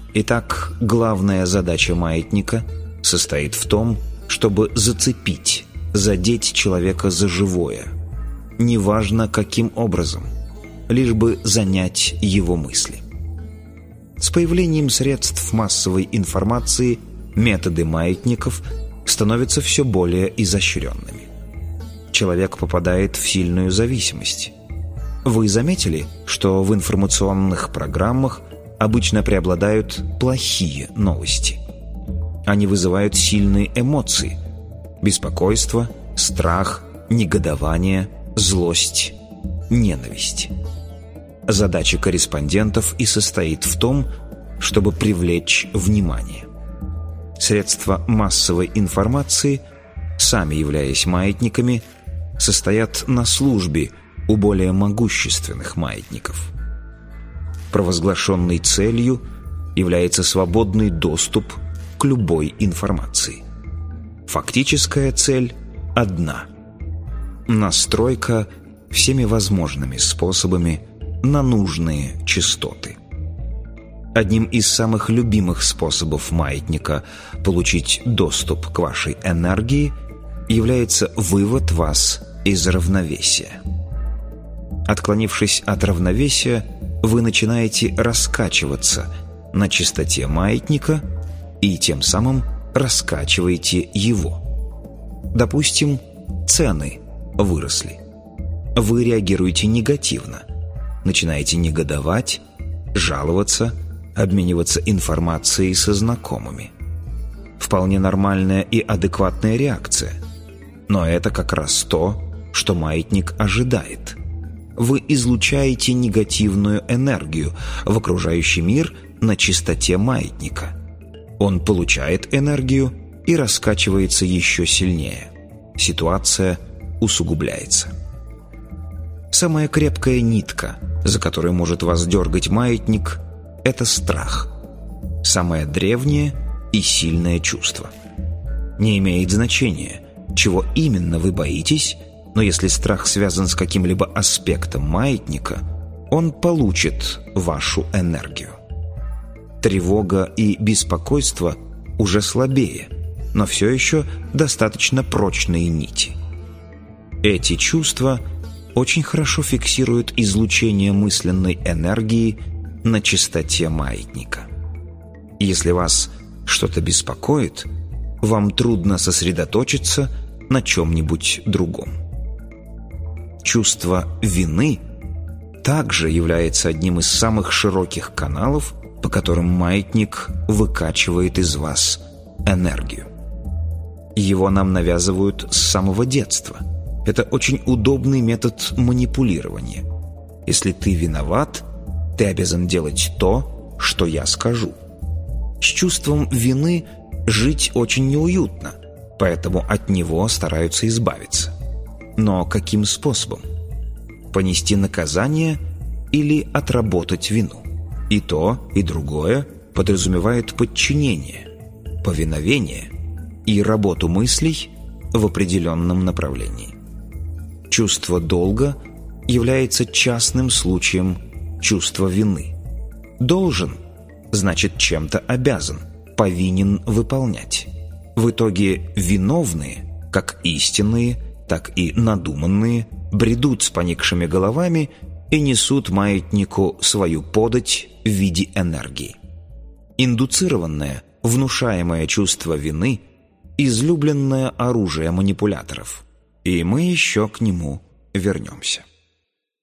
Итак, главная задача маятника состоит в том, чтобы зацепить, задеть человека за живое, неважно каким образом, лишь бы занять его мысли. С появлением средств массовой информации методы маятников становятся все более изощренными. Человек попадает в сильную зависимость. Вы заметили, что в информационных программах обычно преобладают плохие новости? Они вызывают сильные эмоции – беспокойство, страх, негодование, злость, ненависть. Задача корреспондентов и состоит в том, чтобы привлечь внимание. Средства массовой информации, сами являясь маятниками, состоят на службе у более могущественных маятников. Провозглашенной целью является свободный доступ к любой информации. Фактическая цель одна – настройка всеми возможными способами на нужные частоты. Одним из самых любимых способов маятника получить доступ к вашей энергии является вывод вас из равновесия. Отклонившись от равновесия, вы начинаете раскачиваться на частоте маятника и тем самым раскачиваете его. Допустим, цены выросли. Вы реагируете негативно, начинаете негодовать, жаловаться, обмениваться информацией со знакомыми. Вполне нормальная и адекватная реакция. Но это как раз то, что маятник ожидает. Вы излучаете негативную энергию в окружающий мир на частоте маятника. Он получает энергию и раскачивается еще сильнее. Ситуация усугубляется. Самая крепкая нитка, за которую может вас дергать маятник, это страх. Самое древнее и сильное чувство. Не имеет значения, чего именно вы боитесь, но если страх связан с каким-либо аспектом маятника, он получит вашу энергию. Тревога и беспокойство уже слабее, но все еще достаточно прочные нити. Эти чувства очень хорошо фиксируют излучение мысленной энергии на частоте маятника. Если вас что-то беспокоит, вам трудно сосредоточиться на чем-нибудь другом. Чувство вины также является одним из самых широких каналов, по которым маятник выкачивает из вас энергию. Его нам навязывают с самого детства. Это очень удобный метод манипулирования. Если ты виноват, ты обязан делать то, что я скажу. С чувством вины жить очень неуютно, поэтому от него стараются избавиться. Но каким способом? Понести наказание или отработать вину? И то, и другое подразумевает подчинение, повиновение и работу мыслей в определенном направлении. Чувство долга является частным случаем чувства вины. Должен значит чем-то обязан, повинен выполнять. В итоге виновные, как истинные, так и надуманные, бредут с поникшими головами и несут маятнику свою подать в виде энергии. Индуцированное, внушаемое чувство вины – излюбленное оружие манипуляторов, и мы еще к нему вернемся.